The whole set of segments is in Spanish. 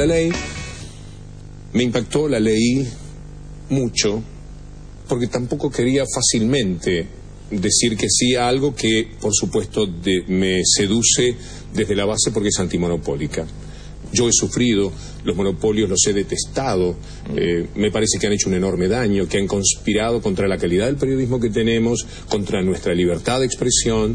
esta ley. Me impactó, la leí mucho, porque tampoco quería fácilmente decir que sí a algo que, por supuesto, me seduce desde la base porque es antimonopólica. Yo he sufrido los monopolios, los he detestado, me parece que han hecho un enorme daño, que han conspirado contra la calidad del periodismo que tenemos, contra nuestra libertad de expresión,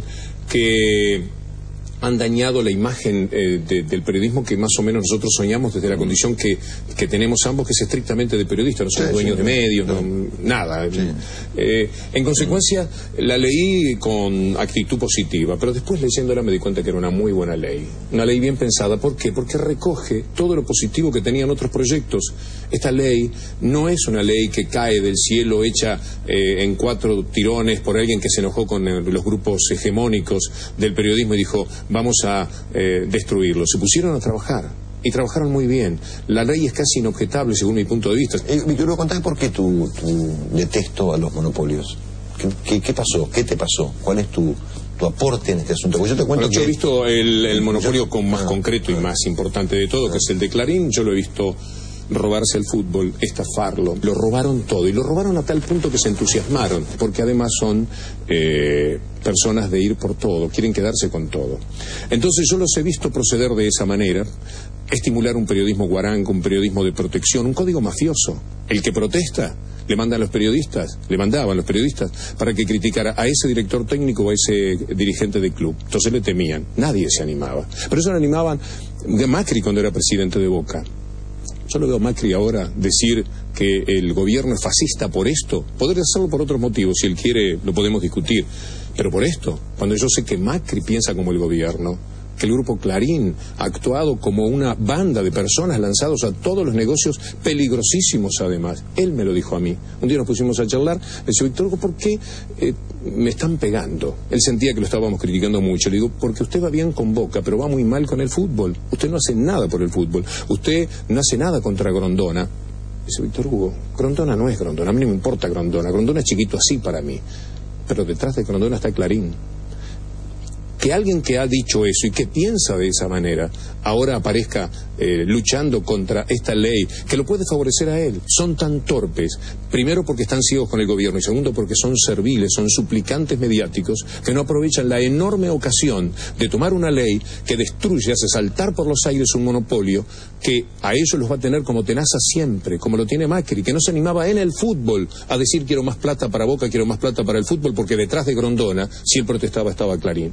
que han dañado la imagen del periodismo que más o menos nosotros soñamos desde la condición que tenemos ambos, que es estrictamente de periodistas, no somos dueños de medios, nada. Sí. En consecuencia, la leí con actitud positiva, pero después leyéndola me di cuenta que era una muy buena ley, una ley bien pensada. ¿Por qué? Porque recoge todo lo positivo que tenían otros proyectos. Esta ley no es una ley que cae del cielo hecha en 4 tirones por alguien que se enojó con los grupos hegemónicos del periodismo y dijo vamos a destruirlo. Se pusieron a trabajar y trabajaron muy bien. La ley es casi inobjetable según mi punto de vista. Víctor, contame por qué tu detesto a los monopolios. ¿Qué pasó? ¿Qué te pasó? ¿Cuál es tu aporte en este asunto? Porque yo te cuento yo he visto el monopolio más concreto y más importante de todo, que es el de Clarín. Yo lo he visto robarse el fútbol, estafarlo, lo robaron todo, y lo robaron a tal punto que se entusiasmaron, porque además son personas de ir por todo, quieren quedarse con todo. Entonces yo los he visto proceder de esa manera, estimular un periodismo guarango, un periodismo de protección, un código mafioso. El que protesta le mandaban los periodistas para que criticara a ese director técnico o a ese dirigente del club. Entonces le temían, nadie se animaba. Pero eso lo animaban Macri cuando era presidente de Boca. Yo lo veo a Macri ahora decir que el gobierno es fascista por esto. Podría hacerlo por otros motivos, si él quiere lo podemos discutir. Pero por esto, cuando yo sé que Macri piensa como el gobierno, que el grupo Clarín ha actuado como una banda de personas lanzados a todos los negocios peligrosísimos además. Él me lo dijo a mí. Un día nos pusimos a charlar, le decía, Víctor Hugo, ¿por qué me están pegando? Él sentía que lo estábamos criticando mucho. Le digo, porque usted va bien con Boca, pero va muy mal con el fútbol. Usted no hace nada por el fútbol. Usted no hace nada contra Grondona. Dice Víctor Hugo, Grondona no es Grondona, a mí no me importa Grondona. Grondona es chiquito así para mí. Pero detrás de Grondona está Clarín. Que alguien que ha dicho eso y que piensa de esa manera ahora aparezca luchando contra esta ley que lo puede favorecer a él. Son tan torpes, primero porque están ciegos con el gobierno y segundo porque son serviles, son suplicantes mediáticos que no aprovechan la enorme ocasión de tomar una ley que destruye, hace saltar por los aires un monopolio que a ellos los va a tener como tenaza siempre, como lo tiene Macri, que no se animaba en el fútbol a decir quiero más plata para Boca, quiero más plata para el fútbol, porque detrás de Grondona, si él protestaba, estaba Clarín.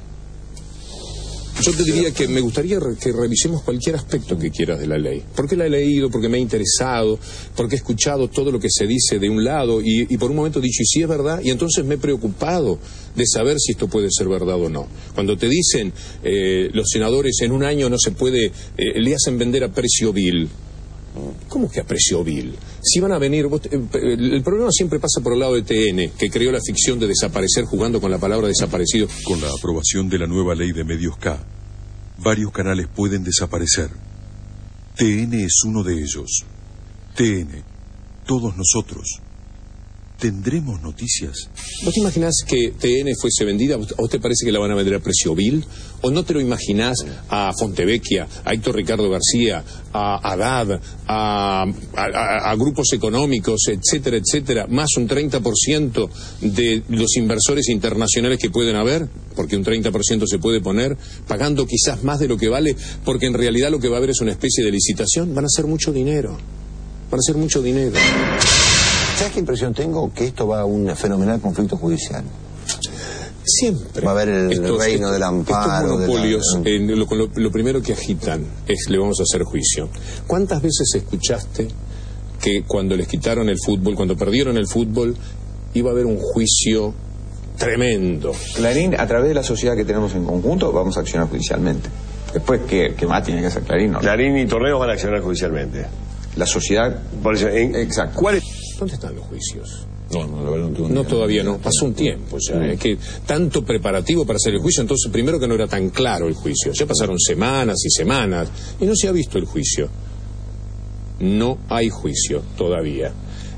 Yo te diría que me gustaría que revisemos cualquier aspecto que quieras de la ley. Porque la he leído, porque me ha interesado, porque he escuchado todo lo que se dice de un lado y por un momento he dicho, ¿y si es verdad? Y entonces me he preocupado de saber si esto puede ser verdad o no. Cuando te dicen los senadores en un año no se puede, le hacen vender a precio vil. ¿Cómo que a precio vil? Si van a venir... el problema siempre pasa por el lado de TN, que creó la ficción de desaparecer jugando con la palabra desaparecido. Con la aprobación de la nueva ley de medios K, varios canales pueden desaparecer. TN es uno de ellos. TN, todos nosotros. ¿Tendremos noticias? ¿Vos te imaginás que TN fuese vendida? ¿O te parece que la van a vender a precio vil? ¿O no te lo imaginás a Fontevecchia, a Héctor Ricardo García, a Haddad, a grupos económicos, etcétera, etcétera, más un 30% de los inversores internacionales que pueden haber? Porque un 30% se puede poner, pagando quizás más de lo que vale, porque en realidad lo que va a haber es una especie de licitación. Van a hacer mucho dinero. Van a hacer mucho dinero. ¿Sabes qué impresión tengo? Que esto va a un fenomenal conflicto judicial. Siempre. Va a haber el reino del amparo. Estos monopolios, lo primero que agitan es, le vamos a hacer juicio. ¿Cuántas veces escuchaste que cuando les quitaron el fútbol, cuando perdieron el fútbol, iba a haber un juicio tremendo? Clarín, a través de la sociedad que tenemos en conjunto, vamos a accionar judicialmente. Después, ¿qué más tiene que hacer Clarín? No. Clarín y Torneos van a accionar judicialmente. La sociedad... Por eso, exacto. ¿Cuál es? ¿Dónde están los juicios? No, la verdad no tuve No, todavía no. Pasó un tiempo ya. Es que tanto preparativo para hacer el juicio, entonces primero que no era tan claro el juicio. Ya pasaron semanas y semanas y no se ha visto el juicio. No hay juicio todavía.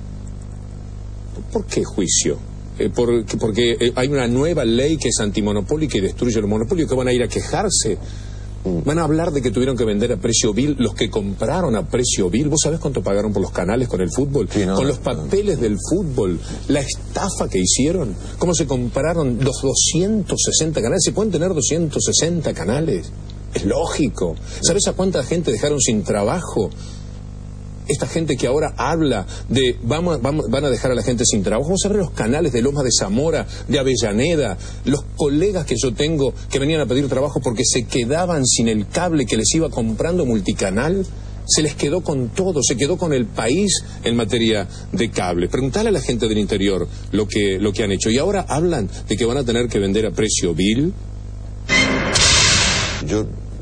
¿Por qué juicio? Porque hay una nueva ley que es antimonopólica y destruye los monopolios, que van a ir a quejarse Van a hablar de que tuvieron que vender a precio vil. Los que compraron a precio vil, ¿vos sabés cuánto pagaron por los canales con el fútbol? Sí, con los papeles del fútbol, la estafa que hicieron, cómo se compraron los 260 canales. ¿Se pueden tener 260 canales? Es lógico. ¿Sabés a cuánta gente dejaron sin trabajo? Esta gente que ahora habla de van a dejar a la gente sin trabajo. Vamos a ver los canales de Lomas de Zamora, de Avellaneda, los colegas que yo tengo que venían a pedir trabajo porque se quedaban sin el cable que les iba comprando Multicanal. Se les quedó con todo, se quedó con el país en materia de cable. Preguntale a la gente del interior lo que han hecho. Y ahora hablan de que van a tener que vender a precio vil. Yo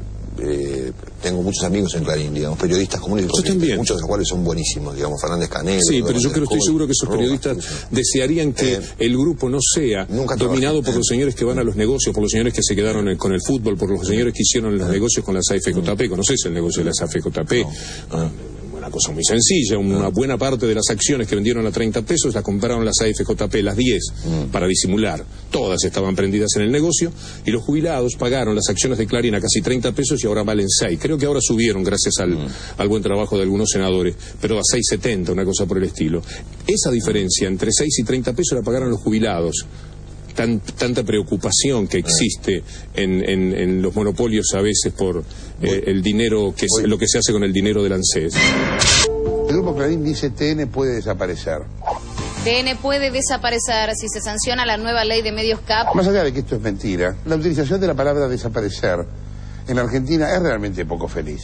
tengo muchos amigos en Clarín, digamos, periodistas comunes, muchos de los cuales son buenísimos, digamos, Fernández Canelo. Sí, pero yo estoy seguro que esos periodistas desearían que el grupo no sea dominado por los señores que van a los negocios, por los señores que se quedaron con el fútbol, por los señores que hicieron los negocios con las AFJP. ¿Conoces el negocio de las AFJP? Una cosa muy sencilla, una buena parte de las acciones que vendieron a 30 pesos las compraron las AFJP, las 10, para disimular. Todas estaban prendidas en el negocio y los jubilados pagaron las acciones de Clarín a casi 30 pesos y ahora valen 6. Creo que ahora subieron gracias al buen trabajo de algunos senadores, pero a 6.70, una cosa por el estilo. Esa diferencia entre 6 y 30 pesos la pagaron los jubilados. Tanta preocupación que existe en los monopolios a veces por el dinero, que es lo que se hace con el dinero del ANSES. El Grupo Clarín dice TN puede desaparecer. TN puede desaparecer si se sanciona la nueva ley de medios CAP. Más allá de que esto es mentira, la utilización de la palabra desaparecer en Argentina es realmente poco feliz.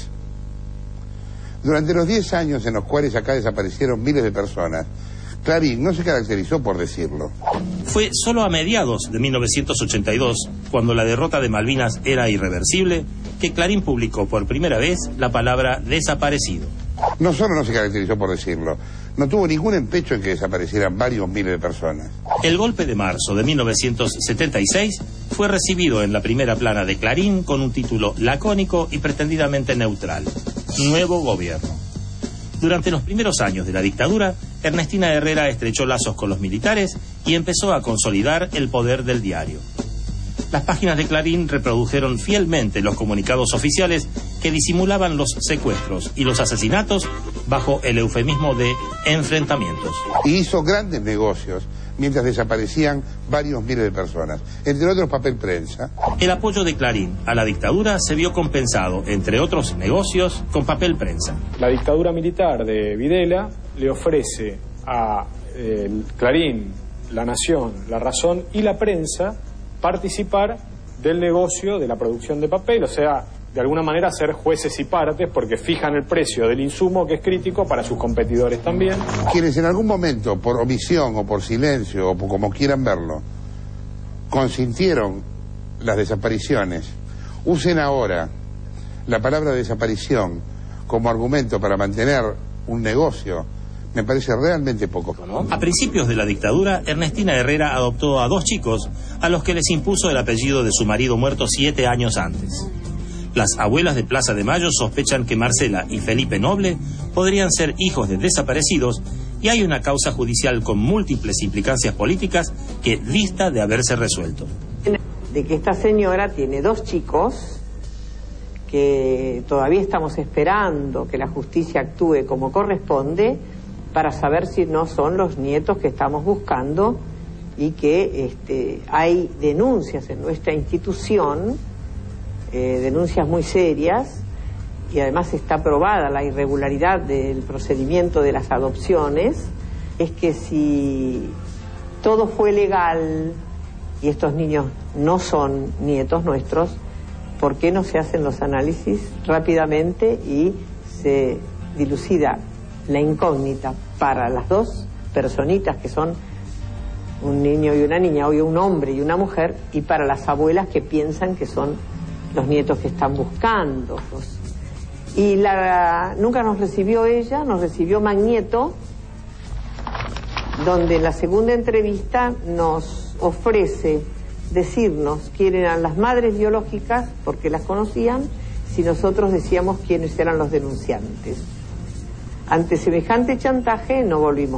Durante los 10 años en los cuales acá desaparecieron miles de personas, Clarín no se caracterizó por decirlo. Fue solo a mediados de 1982, cuando la derrota de Malvinas era irreversible, que Clarín publicó por primera vez la palabra desaparecido. No solo no se caracterizó por decirlo, no tuvo ningún empecho en que desaparecieran varios miles de personas. El golpe de marzo de 1976 fue recibido en la primera plana de Clarín con un título lacónico y pretendidamente neutral: Nuevo Gobierno. Durante los primeros años de la dictadura, Ernestina Herrera estrechó lazos con los militares y empezó a consolidar el poder del diario. Las páginas de Clarín reprodujeron fielmente los comunicados oficiales que disimulaban los secuestros y los asesinatos bajo el eufemismo de enfrentamientos. Y hizo grandes negocios mientras desaparecían varios miles de personas, entre otros papel prensa. El apoyo de Clarín a la dictadura se vio compensado, entre otros negocios, con papel prensa. La dictadura militar de Videla le ofrece a Clarín, La Nación, La Razón y la prensa participar del negocio de la producción de papel, o sea, de alguna manera ser jueces y partes porque fijan el precio del insumo, que es crítico para sus competidores también. Quienes en algún momento, por omisión o por silencio o por como quieran verlo, consintieron las desapariciones, usen ahora la palabra desaparición como argumento para mantener un negocio, me parece realmente poco. A principios de la dictadura, Ernestina Herrera adoptó a 2 chicos a los que les impuso el apellido de su marido muerto 7 años antes. Las abuelas de Plaza de Mayo sospechan que Marcela y Felipe Noble podrían ser hijos de desaparecidos y hay una causa judicial con múltiples implicancias políticas que dista de haberse resuelto. De que esta señora tiene 2 chicos que todavía estamos esperando que la justicia actúe como corresponde para saber si no son los nietos que estamos buscando y que hay denuncias en nuestra institución, denuncias muy serias, y además está probada la irregularidad del procedimiento de las adopciones. Es que si todo fue legal y estos niños no son nietos nuestros, ¿por qué no se hacen los análisis rápidamente y se dilucida la incógnita para las 2 personitas que son un niño y una niña, o un hombre y una mujer, y para las abuelas que piensan que son los nietos que están buscando? Y nunca nos recibió ella, nos recibió Magneto, donde en la segunda entrevista nos ofrece decirnos quién eran las madres biológicas, porque las conocían, si nosotros decíamos quiénes eran los denunciantes. Ante semejante chantaje no volvimos